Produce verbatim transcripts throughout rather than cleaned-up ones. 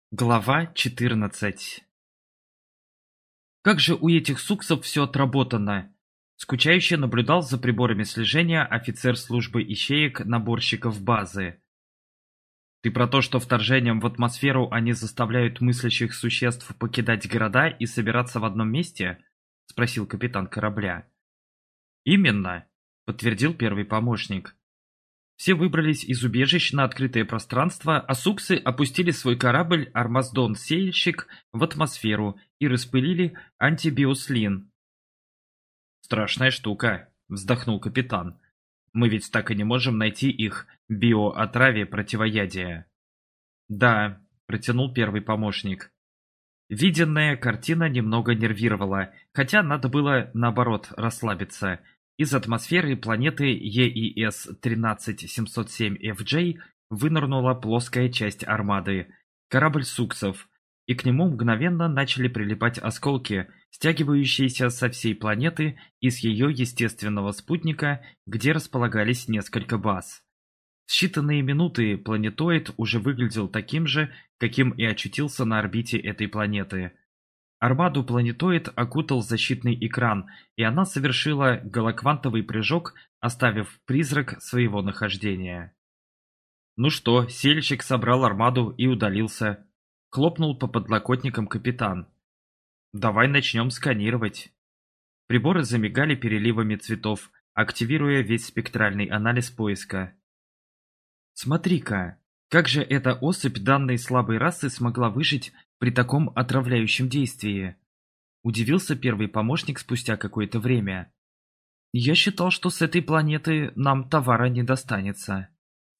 Глава четырнадцать. Как же у этих суксов все отработано? Скучающе наблюдал за приборами слежения офицер службы ищеек-наборщиков базы. Ты про то, что вторжением в атмосферу они заставляют мыслящих существ покидать города и собираться в одном месте? Спросил капитан корабля. Именно, подтвердил первый помощник. Все выбрались из убежищ на открытое пространство, а суксы опустили свой корабль «Армаздон-сеяльщик» в атмосферу и распылили антибиослин. «Страшная штука», — вздохнул капитан. «Мы ведь так и не можем найти их биоотраве противоядия». «Да», — протянул первый помощник. Виденная картина немного нервировала, хотя надо было, наоборот, расслабиться. Из атмосферы планеты Е И С тринадцать семьсот семь Ф Джей вынырнула плоская часть армады, корабль суксов, и к нему мгновенно начали прилипать осколки, стягивающиеся со всей планеты и с ее естественного спутника, где располагались несколько баз. В считанные минуты планетоид уже выглядел таким же, каким и очутился на орбите этой планеты. Армаду планетоид окутал защитный экран, и она совершила голоквантовый прыжок, оставив призрак своего нахождения. «Ну что, сельщик собрал армаду и удалился», — хлопнул по подлокотникам капитан. «Давай начнем сканировать». Приборы замигали переливами цветов, активируя весь спектральный анализ поиска. «Смотри-ка, как же эта особь данной слабой расы смогла выжить при таком отравляющем действии?» Удивился первый помощник спустя какое-то время. «Я считал, что с этой планеты нам товара не достанется».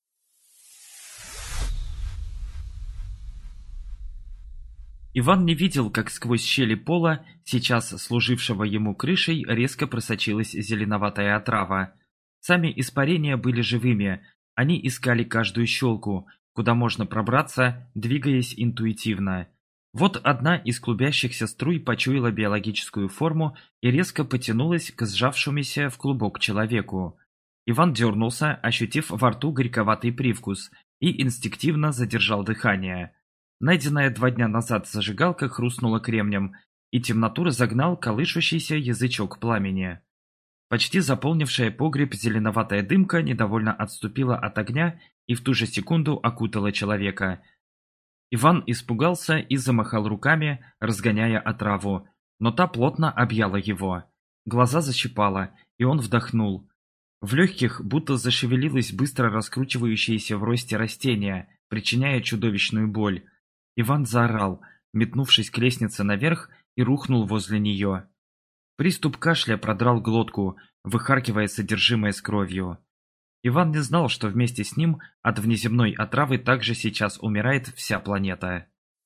Иван не видел, как сквозь щели пола, сейчас служившего ему крышей, резко просочилась зеленоватая отрава. Сами испарения были живыми, они искали каждую щелку, куда можно пробраться, двигаясь интуитивно. Вот одна из клубящихся струй почуяла биологическую форму и резко потянулась к сжавшемуся в клубок человеку. Иван дернулся, ощутив во рту горьковатый привкус, и инстинктивно задержал дыхание. Найденная два дня назад зажигалка хрустнула кремнем, и темноту разогнал колышущийся язычок пламени. Почти заполнившая погреб зеленоватая дымка недовольно отступила от огня и в ту же секунду окутала человека. Иван испугался и замахал руками, разгоняя отраву, но та плотно объяла его. Глаза защипало, и он вдохнул. В легких будто зашевелилось быстро раскручивающееся в росте растение, причиняя чудовищную боль. Иван заорал, метнувшись к лестнице наверх, и рухнул возле нее. Приступ кашля продрал глотку, выхаркивая содержимое с кровью. Иван не знал, что вместе с ним от внеземной отравы также сейчас умирает вся планета.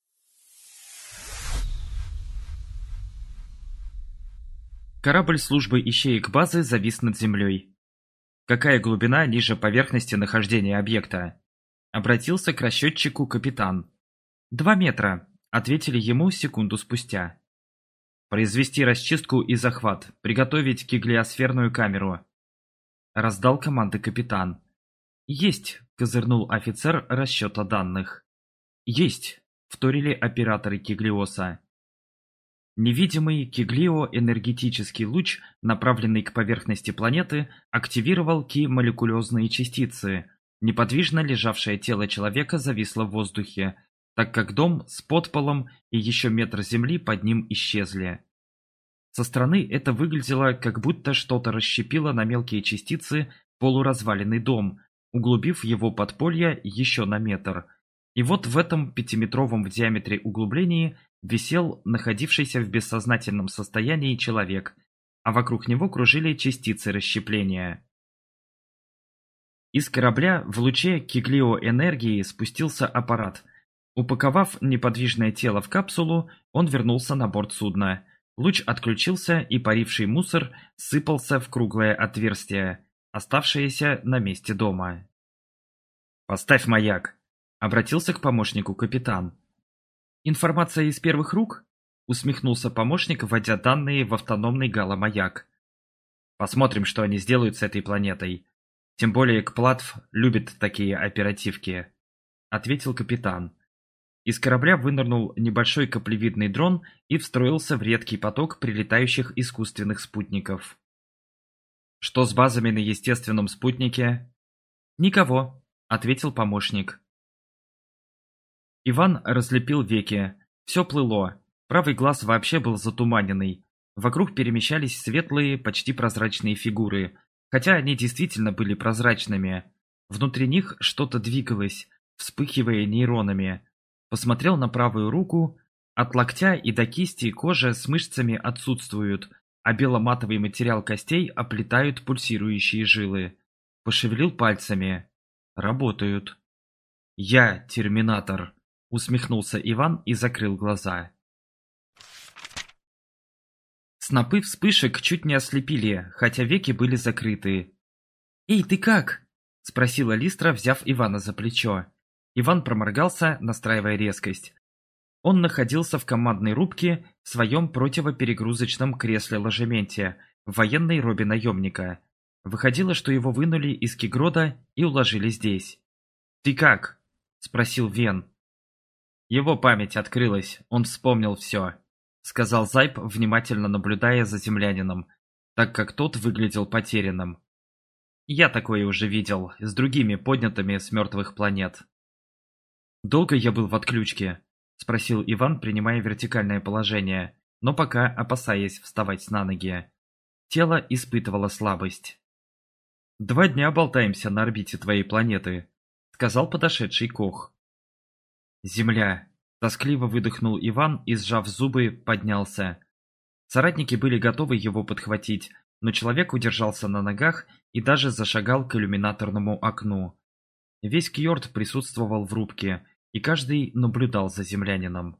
Корабль службы ищеек базы завис над землей. «Какая глубина ниже поверхности нахождения объекта?» Обратился к расчетчику капитан. «Два метра», — ответили ему секунду спустя. «Произвести расчистку и захват, приготовить киглиосферную камеру». Раздал команды капитан. «Есть», — козырнул офицер расчета данных. «Есть», — вторили операторы Киглиоса. Невидимый киглио-энергетический луч, направленный к поверхности планеты, активировал ки-молекулезные частицы. Неподвижно лежавшее тело человека зависло в воздухе, так как дом с подполом и еще метр земли под ним исчезли. Со стороны это выглядело, как будто что-то расщепило на мелкие частицы полуразваленный дом, углубив его подполье еще на метр. И вот в этом пятиметровом в диаметре углублении висел находившийся в бессознательном состоянии человек, а вокруг него кружили частицы расщепления. Из корабля в луче киглиоэнергии спустился аппарат. Упаковав неподвижное тело в капсулу, он вернулся на борт судна. Луч отключился, и паривший мусор сыпался в круглое отверстие, оставшееся на месте дома. «Поставь маяк», — обратился к помощнику капитан. «Информация из первых рук?» — усмехнулся помощник, вводя данные в автономный галомаяк. «Посмотрим, что они сделают с этой планетой. Тем более Кплатв любит такие оперативки», — ответил капитан. Из корабля вынырнул небольшой каплевидный дрон и встроился в редкий поток прилетающих искусственных спутников. «Что с базами на естественном спутнике?» «Никого», — ответил помощник. Иван разлепил веки. Все плыло. Правый глаз вообще был затуманенный. Вокруг перемещались светлые, почти прозрачные фигуры, хотя они действительно были прозрачными. Внутри них что-то двигалось, вспыхивая нейронами. Посмотрел на правую руку. От локтя и до кисти кожа с мышцами отсутствует, а беломатовый материал костей оплетают пульсирующие жилы. Пошевелил пальцами. Работают. «Я терминатор», — усмехнулся Иван и закрыл глаза. Снопы вспышек чуть не ослепили, хотя веки были закрыты. «Эй, ты как?» — спросила Листра, взяв Ивана за плечо. Иван проморгался, настраивая резкость. Он находился в командной рубке в своем противоперегрузочном кресле-ложементе в военной робе наемника. Выходило, что его вынули из Кигрода и уложили здесь. «Ты как?» — спросил Вен. Его память открылась, он вспомнил все, — сказал Зайб, внимательно наблюдая за землянином, так как тот выглядел потерянным. Я такое уже видел, с другими поднятыми с мертвых планет. «Долго я был в отключке?» — спросил Иван, принимая вертикальное положение, но пока опасаясь вставать на ноги. Тело испытывало слабость. «Два дня болтаемся на орбите твоей планеты», — сказал подошедший Кох. «Земля!» — тоскливо выдохнул Иван и, сжав зубы, поднялся. Соратники были готовы его подхватить, но человек удержался на ногах и даже зашагал к иллюминаторному окну. Весь Кьорд присутствовал в рубке, и каждый наблюдал за землянином.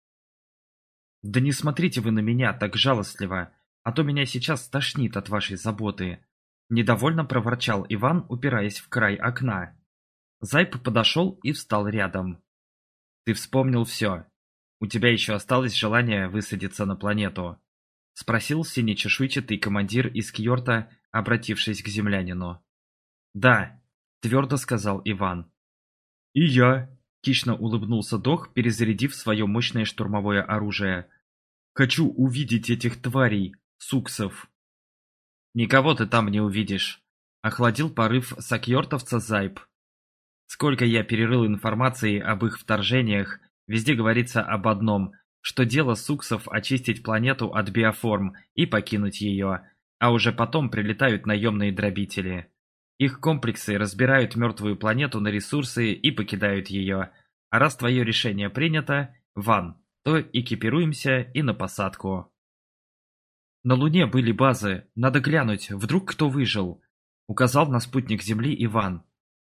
«Да не смотрите вы на меня так жалостливо, а то меня сейчас тошнит от вашей заботы», — недовольно проворчал Иван, упираясь в край окна. Зайб подошел и встал рядом. «Ты вспомнил все. У тебя еще осталось желание высадиться на планету?» — спросил синечешуйчатый командир из Кьорта, обратившись к землянину. «Да», — твердо сказал Иван. «И я», — хищно улыбнулся Дох, перезарядив свое мощное штурмовое оружие. «Хочу увидеть этих тварей, суксов». «Никого ты там не увидишь», — охладил порыв сакьортовца Зайб. «Сколько я перерыл информации об их вторжениях, везде говорится об одном, что дело суксов очистить планету от биоформ и покинуть ее, а уже потом прилетают наемные дробители. Их комплексы разбирают мертвую планету на ресурсы и покидают ее, а раз твое решение принято, Ван, то экипируемся и на посадку». «На Луне были базы, надо глянуть, вдруг кто выжил», — указал на спутник Земли Иван.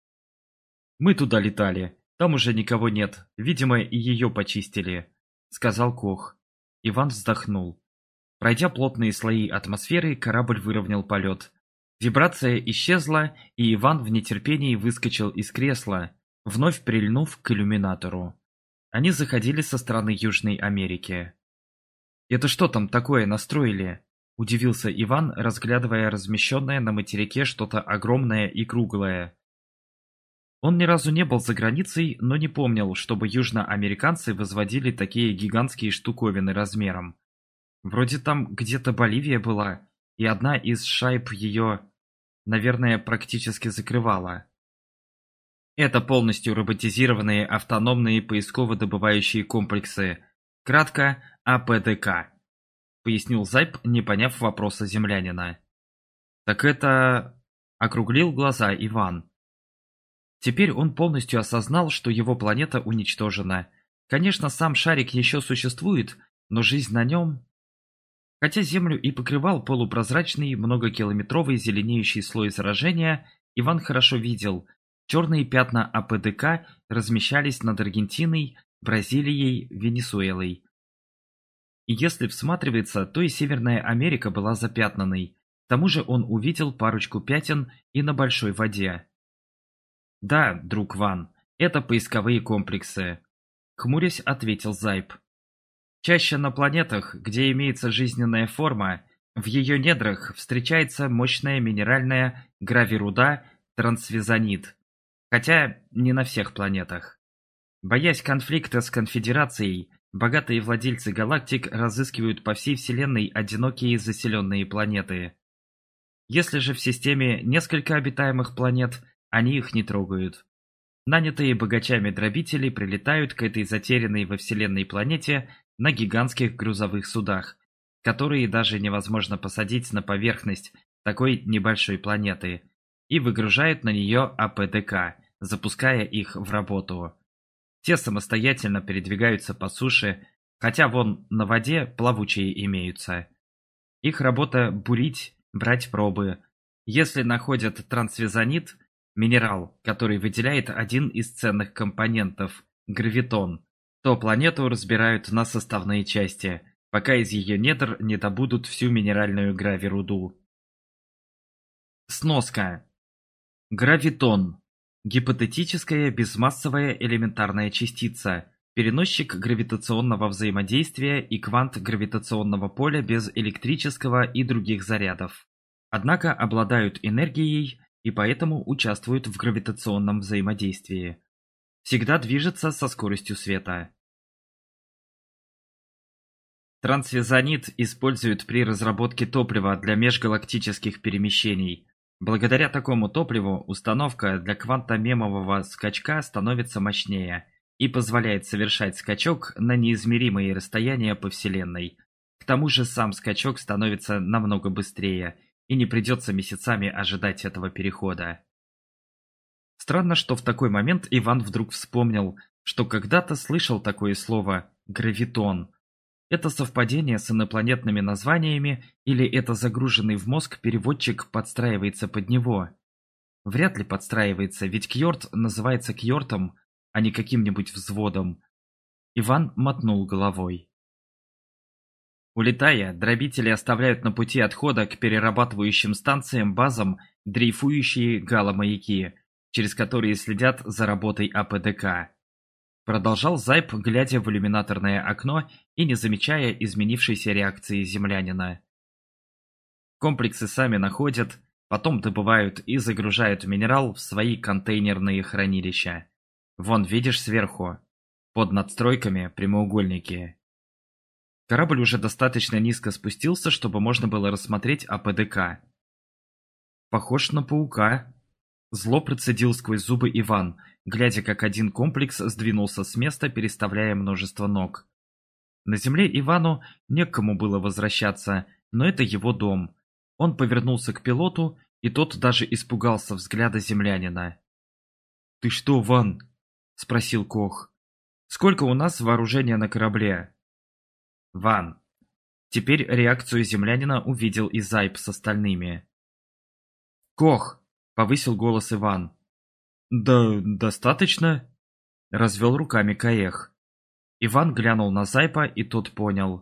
«Мы туда летали, там уже никого нет, видимо, и ее почистили», — сказал Кох. Иван вздохнул. Пройдя плотные слои атмосферы, корабль выровнял полет. Вибрация исчезла, и Иван в нетерпении выскочил из кресла, вновь прильнув к иллюминатору. Они заходили со стороны Южной Америки. «Это что там такое настроили?» — удивился Иван, разглядывая размещенное на материке что-то огромное и круглое. Он ни разу не был за границей, но не помнил, чтобы южноамериканцы возводили такие гигантские штуковины размером. Вроде там где-то Боливия была, и одна из шайб ее, наверное, практически закрывала. Это полностью роботизированные автономные поисково-добывающие комплексы, кратко А П Д К, пояснил Зайб, не поняв вопроса землянина. «Так это...» — округлил глаза Иван. Теперь он полностью осознал, что его планета уничтожена. Конечно, сам шарик еще существует, но жизнь на нем... Хотя Землю и покрывал полупрозрачный, многокилометровый зеленеющий слой заражения, Иван хорошо видел. Черные пятна А П Д К размещались над Аргентиной, Бразилией, Венесуэлой. И если всматриваться, то и Северная Америка была запятнанной. К тому же он увидел парочку пятен и на большой воде. «Да, друг Ван, это поисковые комплексы», — хмурясь ответил Зайб. «Чаще на планетах, где имеется жизненная форма, в ее недрах встречается мощная минеральная гравируда трансвизонит, хотя не на всех планетах. Боясь конфликта с Конфедерацией, богатые владельцы галактик разыскивают по всей Вселенной одинокие заселенные планеты. Если же в системе несколько обитаемых планет, они их не трогают. Нанятые богачами дробители прилетают к этой затерянной во Вселенной планете на гигантских грузовых судах, которые даже невозможно посадить на поверхность такой небольшой планеты, и выгружают на нее А Пэ Дэ Ка, запуская их в работу. Те самостоятельно передвигаются по суше, хотя вон на воде плавучие имеются. Их работа – бурить, брать пробы. Если находят трансвизонит, минерал, который выделяет один из ценных компонентов – гравитон, то планету разбирают на составные части, пока из ее недр не добудут всю минеральную гравируду. Сноска. Гравитон. Гипотетическая безмассовая элементарная частица, переносчик гравитационного взаимодействия и квант гравитационного поля без электрического и других зарядов. Однако обладают энергией и поэтому участвуют в гравитационном взаимодействии. Всегда движется со скоростью света. Трансвизонит используют при разработке топлива для межгалактических перемещений. Благодаря такому топливу установка для квантомемового скачка становится мощнее и позволяет совершать скачок на неизмеримые расстояния по Вселенной. К тому же сам скачок становится намного быстрее, и не придется месяцами ожидать этого перехода. Странно, что в такой момент Иван вдруг вспомнил, что когда-то слышал такое слово «гравитон». Это совпадение с инопланетными названиями или это загруженный в мозг переводчик подстраивается под него? Вряд ли подстраивается, ведь Кьорт называется Кьортом, а не каким-нибудь взводом. Иван мотнул головой. Улетая, дробители оставляют на пути отхода к перерабатывающим станциям-базам дрейфующие галомаяки, через которые следят за работой А Пэ Дэ Ка. Продолжал Зайб, глядя в иллюминаторное окно и не замечая изменившейся реакции землянина. Комплексы сами находят, потом добывают и загружают минерал в свои контейнерные хранилища. Вон, видишь сверху, под надстройками прямоугольники. Корабль уже достаточно низко спустился, чтобы можно было рассмотреть А Пэ Дэ Ка. Похож на паука. Зло процедил сквозь зубы Иван, глядя, как один комплекс сдвинулся с места, переставляя множество ног. На земле Ивану не к кому было возвращаться, но это его дом. Он повернулся к пилоту, и тот даже испугался взгляда землянина. «Ты что, Ван?» – спросил Кох. «Сколько у нас вооружения на корабле?» «Ван». Теперь реакцию землянина увидел и Зайб с остальными. «Кох!» – повысил голос Иван. «Да достаточно», – развел руками Каэх. Иван глянул на Зайпа, и тот понял.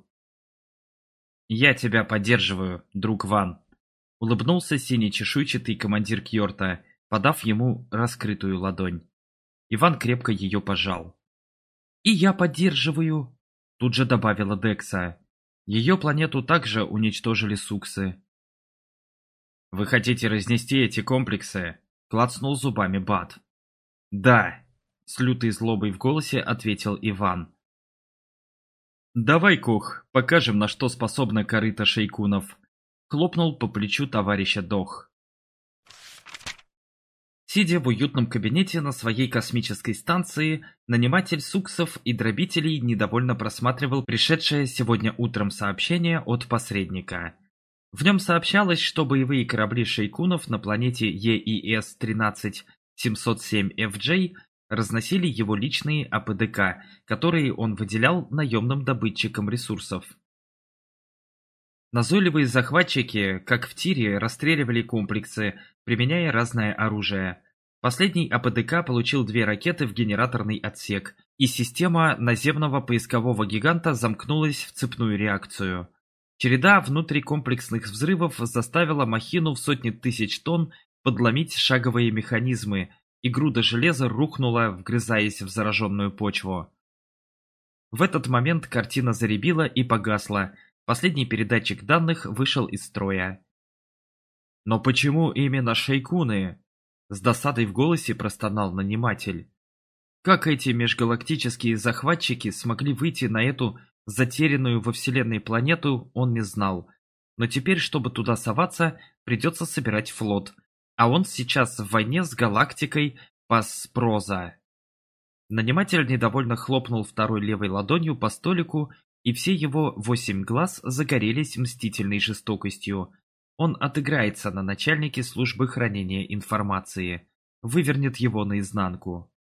«Я тебя поддерживаю, друг Ван», – улыбнулся синий чешуйчатый командир Кьорта, подав ему раскрытую ладонь. Иван крепко ее пожал. «И я поддерживаю», – тут же добавила Декса. Ее планету также уничтожили суксы. «Вы хотите разнести эти комплексы?» – клацнул зубами Бат. «Да», – с лютой злобой в голосе ответил Иван. «Давай, Кох, покажем, на что способна корыто шейкунов», – хлопнул по плечу товарища Дох. Сидя в уютном кабинете на своей космической станции, наниматель суксов и дробителей недовольно просматривал пришедшее сегодня утром сообщение от посредника. В нем сообщалось, что боевые корабли шейкунов на планете Е И Эс тринадцать семьсот семь Эф Джей разносили его личные А Пэ Дэ Ка, которые он выделял наемным добытчикам ресурсов. Назойливые захватчики, как в тире, расстреливали комплексы, применяя разное оружие. Последний А Пэ Дэ Ка получил две ракеты в генераторный отсек, и система наземного поискового гиганта замкнулась в цепную реакцию. Череда внутрикомплексных взрывов заставила махину в сотни тысяч тонн подломить шаговые механизмы, и груда железа рухнула, вгрызаясь в зараженную почву. В этот момент картина заребила и погасла, последний передатчик данных вышел из строя. «Но почему именно шейкуны?» С досадой в голосе простонал наниматель. Как эти межгалактические захватчики смогли выйти на эту затерянную во Вселенной планету, он не знал. Но теперь, чтобы туда соваться, придется собирать флот. А он сейчас в войне с галактикой Паспроза. Наниматель недовольно хлопнул второй левой ладонью по столику, и все его восемь глаз загорелись мстительной жестокостью. Он отыграется на начальнике службы хранения информации, вывернет его наизнанку.